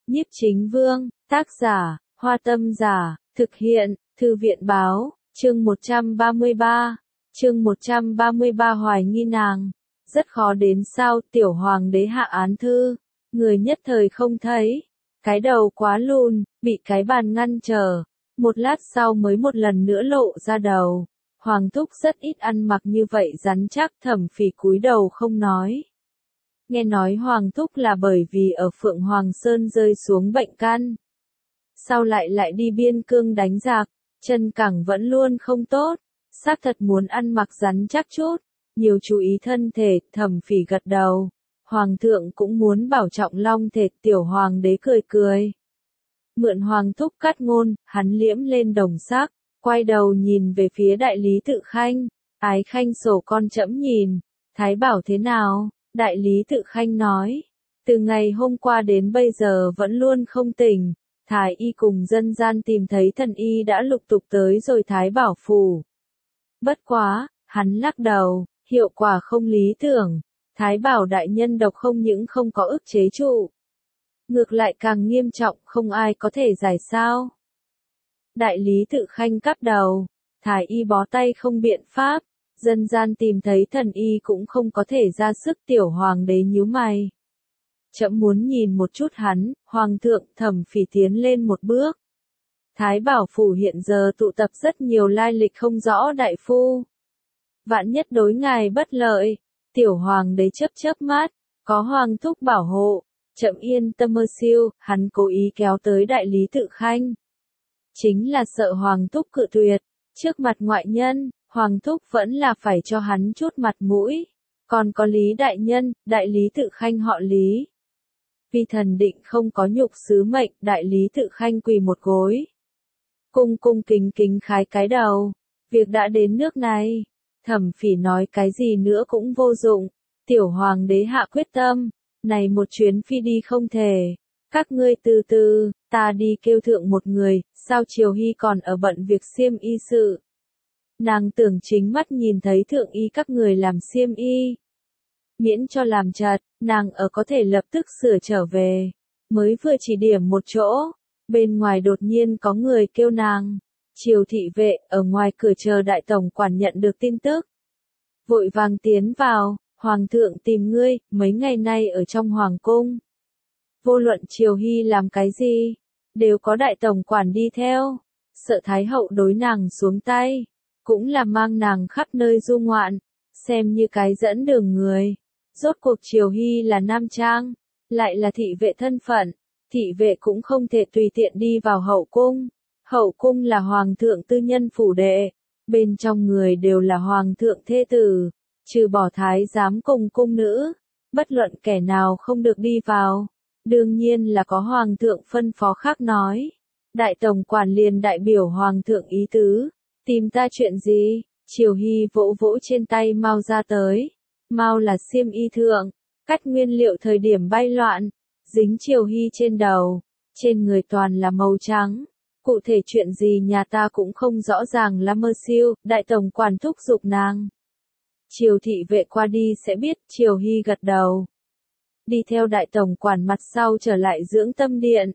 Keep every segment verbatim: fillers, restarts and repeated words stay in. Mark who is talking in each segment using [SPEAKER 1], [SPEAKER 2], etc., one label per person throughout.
[SPEAKER 1] Nhiếp Chính Vương, tác giả, Hoa Tâm Giả, thực hiện, Thư viện báo, chương một trăm ba mươi ba, chương một trăm ba mươi ba hoài nghi nàng. Rất khó đến sao, tiểu hoàng đế hạ án thư, người nhất thời không thấy, cái đầu quá lùn, bị cái bàn ngăn trở, một lát sau mới một lần nữa lộ ra đầu. Hoàng thúc rất ít ăn mặc như vậy rắn chắc, Thẩm Phỉ cúi đầu không nói. Nghe nói Hoàng thúc là bởi vì ở Phượng Hoàng Sơn rơi xuống bệnh căn. Sau lại lại đi biên cương đánh giặc, chân cẳng vẫn luôn không tốt, xác thật muốn ăn mặc rắn chắc chút, nhiều chú ý thân thể. Thẩm Phỉ gật đầu. Hoàng thượng cũng muốn bảo trọng long thể. Tiểu hoàng đế cười cười. Mượn Hoàng thúc cắt ngôn, hắn liễm lên đồng sắc, quay đầu nhìn về phía đại lý Tự Khanh. Ái Khanh sổ con trẫm nhìn, Thái bảo thế nào? Đại lý Tự Khanh nói, từ ngày hôm qua đến bây giờ vẫn luôn không tỉnh. Thái y cùng dân gian tìm thấy thần y đã lục tục tới rồi Thái bảo phủ. Bất quá, hắn lắc đầu, hiệu quả không lý tưởng. Thái bảo đại nhân độc không những không có ức chế trụ, ngược lại càng nghiêm trọng, không ai có thể giải sao. Đại lý Tự Khanh cắp đầu, Thái y bó tay không biện pháp, dân gian tìm thấy thần y cũng không có thể ra sức. Tiểu hoàng đế nhíu mày. Trẫm muốn nhìn một chút hắn. Hoàng thượng. Thẩm Phỉ tiến lên một bước. Thái bảo phủ hiện giờ tụ tập rất nhiều lai lịch không rõ đại phu. Vạn nhất đối ngài bất lợi. Tiểu hoàng đế chớp chớp mắt, có hoàng thúc bảo hộ, trẫm yên tâm mơ siêu. Hắn cố ý kéo tới đại lý Tự Khanh, chính là sợ hoàng thúc cự tuyệt. Trước mặt ngoại nhân, hoàng thúc vẫn là phải cho hắn chút mặt mũi. Còn có Lý đại nhân, đại lý Tự Khanh họ Lý. Vì thần định không có nhục sứ mệnh. Đại lý Tự Khanh quỳ một gối, cung cung kính kính khái cái đầu. Việc đã đến nước này, Thẩm Phỉ nói cái gì nữa cũng vô dụng. Tiểu hoàng đế hạ quyết tâm, này một chuyến phi đi không thể. Các ngươi từ từ, ta đi kêu thượng một người. Sao Triều Hy còn ở bận việc xiêm y sự? Nàng tưởng chính mắt nhìn thấy thượng y các người làm xiêm y, miễn cho làm chật, nàng ở có thể lập tức sửa trở về. Mới vừa chỉ điểm một chỗ, bên ngoài đột nhiên có người kêu nàng. Triều thị vệ ở ngoài cửa chờ đại tổng quản nhận được tin tức, vội vàng tiến vào. Hoàng thượng tìm ngươi, mấy ngày nay ở trong hoàng cung. Vô luận Triều Hy làm cái gì, đều có đại tổng quản đi theo. Sợ Thái hậu đối nàng xuống tay, cũng là mang nàng khắp nơi du ngoạn, xem như cái dẫn đường người. Rốt cuộc Triều Hy là nam trang, lại là thị vệ thân phận, thị vệ cũng không thể tùy tiện đi vào hậu cung. Hậu cung là hoàng thượng tư nhân phủ đệ, bên trong người đều là hoàng thượng thê tử, trừ bỏ thái giám cùng cung nữ, bất luận kẻ nào không được đi vào. Đương nhiên là có hoàng thượng phân phó khác nói. Đại tổng quản liền đại biểu hoàng thượng ý tứ, tìm ta chuyện gì? Triều Hy vỗ vỗ trên tay Mao ra tới. Mao là xiêm y thượng, cắt nguyên liệu thời điểm bay loạn, dính Triều Hy trên đầu, trên người toàn là màu trắng. Cụ thể chuyện gì nhà ta cũng không rõ ràng là mơ siêu. Đại tổng quản thúc giục nàng. Triều thị vệ qua đi sẽ biết. Triều Hy gật đầu, đi theo đại tổng quản mặt sau trở lại dưỡng tâm điện.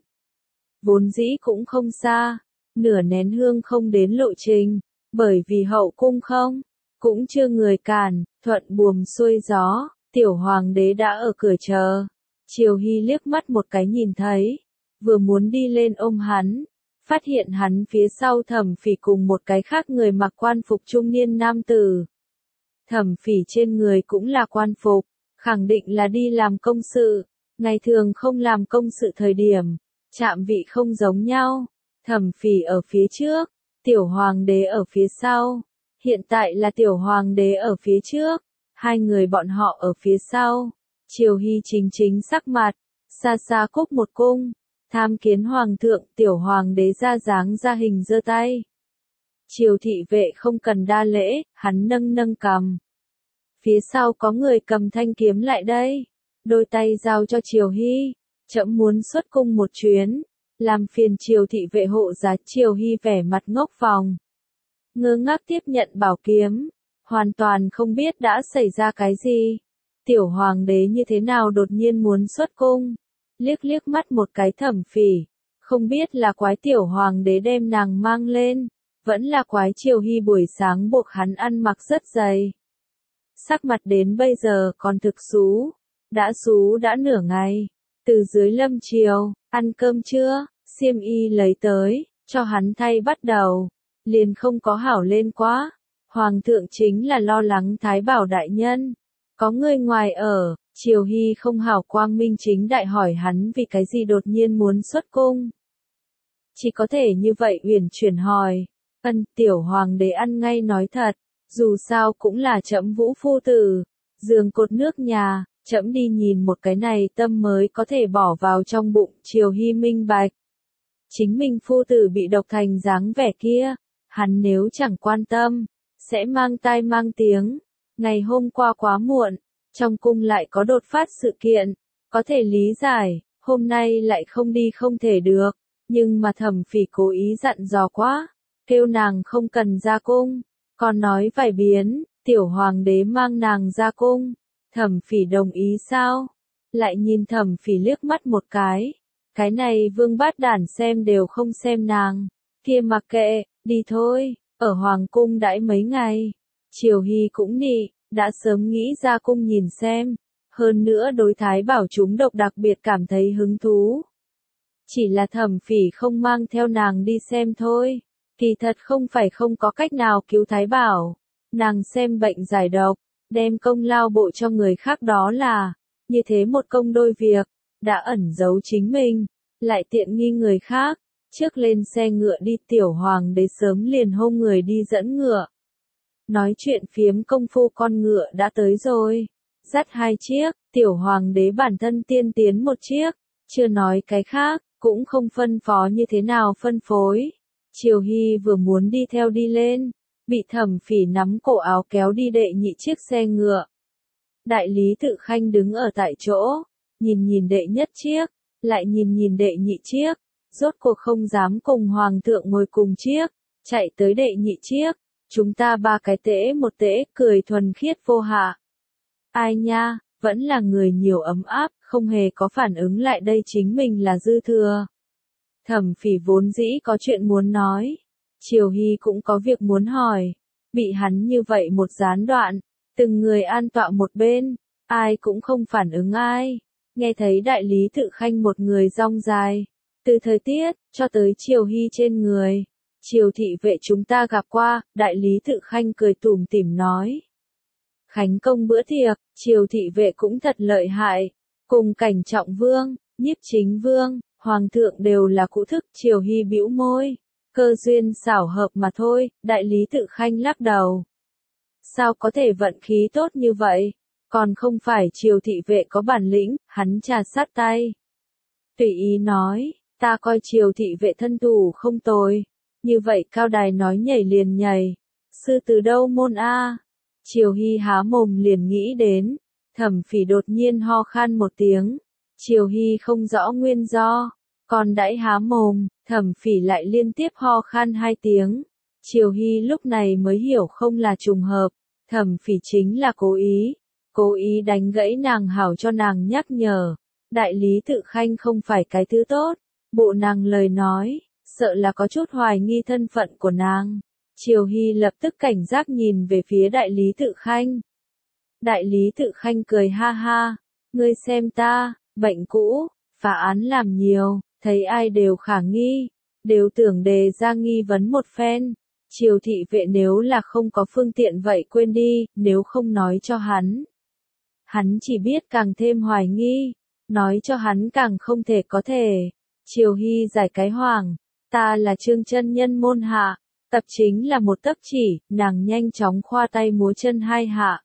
[SPEAKER 1] Vốn dĩ cũng không xa, nửa nén hương không đến lộ trình, bởi vì hậu cung không, cũng chưa người cản, thuận buồm xuôi gió. Tiểu hoàng đế đã ở cửa chờ. Triều Hy liếc mắt một cái nhìn thấy, vừa muốn đi lên ôm hắn, phát hiện hắn phía sau Thẩm Phỉ cùng một cái khác người mặc quan phục trung niên nam tử. Thẩm Phỉ trên người cũng là quan phục, khẳng định là đi làm công sự, ngày thường không làm công sự thời điểm, chạm vị không giống nhau. Thẩm Phỉ ở phía trước, tiểu hoàng đế ở phía sau. Hiện tại là tiểu hoàng đế ở phía trước, hai người bọn họ ở phía sau. Triều Hy chính chính sắc mặt, xa xa cúc một cung, tham kiến hoàng thượng. Tiểu hoàng đế ra dáng ra hình giơ tay. Triều thị vệ không cần đa lễ, hắn nâng nâng cằm. Phía sau có người cầm thanh kiếm lại đây, đôi tay giao cho Triều Hy. Trẫm muốn xuất cung một chuyến, làm phiền Triều thị vệ hộ giá. Triều Hy vẻ mặt ngốc vòng, ngơ ngác tiếp nhận bảo kiếm, hoàn toàn không biết đã xảy ra cái gì. Tiểu hoàng đế như thế nào đột nhiên muốn xuất cung, liếc liếc mắt một cái Thẩm Phỉ, không biết là quái tiểu hoàng đế đem nàng mang lên, vẫn là quái Triều Hy buổi sáng buộc hắn ăn mặc rất dày. Sắc mặt đến bây giờ còn thực xú, đã xú đã nửa ngày, từ dưới lâm triều, ăn cơm chưa, xiêm y lấy tới, cho hắn thay bắt đầu, liền không có hảo lên quá. Hoàng thượng chính là lo lắng Thái Bảo đại nhân, có người ngoài ở, Triều Hy không hảo quang minh chính đại hỏi hắn vì cái gì đột nhiên muốn xuất cung. Chỉ có thể như vậy uyển chuyển hỏi, ân tiểu hoàng đế ăn ngay nói thật, dù sao cũng là trẫm Vũ phu tử, giường cột nước nhà, trẫm đi nhìn một cái này tâm mới có thể bỏ vào trong bụng. Triều Hy minh bạch, chính mình phu tử bị độc thành dáng vẻ kia, hắn nếu chẳng quan tâm, sẽ mang tai mang tiếng. Ngày hôm qua quá muộn, trong cung lại có đột phát sự kiện, có thể lý giải, hôm nay lại không đi không thể được, nhưng mà Thẩm Phỉ cố ý dặn dò quá, kêu nàng không cần ra cung, còn nói vài biến, tiểu hoàng đế mang nàng ra cung. Thẩm Phỉ đồng ý sao? Lại nhìn Thẩm Phỉ liếc mắt một cái, cái này vương bát đản xem đều không xem nàng, kia mặc kệ, đi thôi, ở hoàng cung đãi mấy ngày. Triều Hy cũng nị, đã sớm nghĩ ra cung nhìn xem, hơn nữa đối Thái Bảo chúng độc đặc biệt cảm thấy hứng thú. Chỉ là Thẩm Phỉ không mang theo nàng đi xem thôi, kỳ thật không phải không có cách nào cứu Thái Bảo, nàng xem bệnh giải độc, đem công lao bộ cho người khác đó là, như thế một công đôi việc, đã ẩn giấu chính mình, lại tiện nghi người khác, trước lên xe ngựa đi. Tiểu hoàng đế sớm liền hô người đi dẫn ngựa. Nói chuyện phiếm công phu con ngựa đã tới rồi, dắt hai chiếc, tiểu hoàng đế bản thân tiên tiến một chiếc, chưa nói cái khác, cũng không phân phó như thế nào phân phối. Triều Hy vừa muốn đi theo đi lên, bị Thẩm Phỉ nắm cổ áo kéo đi đệ nhị chiếc xe ngựa. Đại lý Tự Khanh đứng ở tại chỗ, nhìn nhìn đệ nhất chiếc, lại nhìn nhìn đệ nhị chiếc, rốt cuộc không dám cùng hoàng thượng ngồi cùng chiếc, chạy tới đệ nhị chiếc, chúng ta ba cái tễ một tễ, cười thuần khiết vô hạ. Ai nha, vẫn là người nhiều ấm áp, không hề có phản ứng lại đây chính mình là dư thừa. Thẩm Phỉ vốn dĩ có chuyện muốn nói, Triều Hy cũng có việc muốn hỏi, bị hắn như vậy một gián đoạn, từng người an tọa một bên, ai cũng không phản ứng ai. Nghe thấy đại lý Tự Khanh một người rong dài, từ thời tiết, cho tới Triều Hy trên người. Triều thị vệ chúng ta gặp qua, đại lý Tự Khanh cười tủm tỉm nói. Khánh công bữa tiệc, Triều thị vệ cũng thật lợi hại, cùng Cảnh Trọng Vương, Nhiếp Chính Vương, Hoàng thượng đều là cụ thức. Triều Hy bĩu môi, cơ duyên xảo hợp mà thôi. Đại lý Tự Khanh lắc đầu. Sao có thể vận khí tốt như vậy? Còn không phải Triều thị vệ có bản lĩnh, hắn trà sát tay. Tùy ý nói, ta coi Triều thị vệ thân thủ không tồi. Như vậy cao đài nói nhảy liền nhảy. Sư từ đâu môn A? Triều Hy há mồm liền nghĩ đến. Thẩm Phỉ đột nhiên ho khan một tiếng. Triều Hy không rõ nguyên do. Còn đãi há mồm, Thẩm Phỉ lại liên tiếp ho khan hai tiếng. Triều Hy lúc này mới hiểu không là trùng hợp. Thẩm Phỉ chính là cố ý. Cố ý đánh gãy nàng hảo cho nàng nhắc nhở. Đại lý Tự Khanh không phải cái thứ tốt. Bộ nàng lời nói, sợ là có chút hoài nghi thân phận của nàng. Triều Hy lập tức cảnh giác nhìn về phía đại lý Tự Khanh. Đại lý Tự Khanh cười ha ha. Ngươi xem ta, bệnh cũ, phá án làm nhiều, thấy ai đều khả nghi, đều tưởng đề ra nghi vấn một phen. Triều thị vệ nếu là không có phương tiện vậy quên đi, nếu không nói cho hắn. Hắn chỉ biết càng thêm hoài nghi, nói cho hắn càng không thể có thể. Triều Hy giải cái hoàng, ta là Trương chân nhân môn hạ, tập chính là một tấc chỉ, nàng nhanh chóng khoa tay múa chân hai hạ.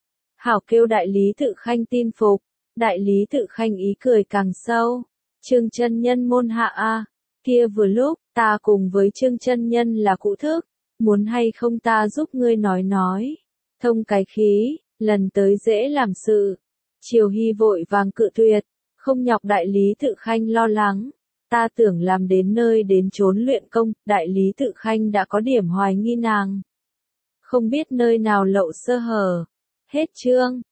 [SPEAKER 1] Hảo kêu đại lý Tự Khanh tin phục, đại lý Tự Khanh ý cười càng sâu. Trương chân nhân môn hạ a, kia vừa lúc, ta cùng với Trương chân nhân là cụ thức, muốn hay không ta giúp ngươi nói nói, thông cái khí, lần tới dễ làm sự. Triều Hy vội vàng cự tuyệt, không nhọc đại lý Tự Khanh lo lắng, ta tưởng làm đến nơi đến chốn luyện công. Đại lý Tự Khanh đã có điểm hoài nghi nàng, không biết nơi nào lậu sơ hở. Hết chương.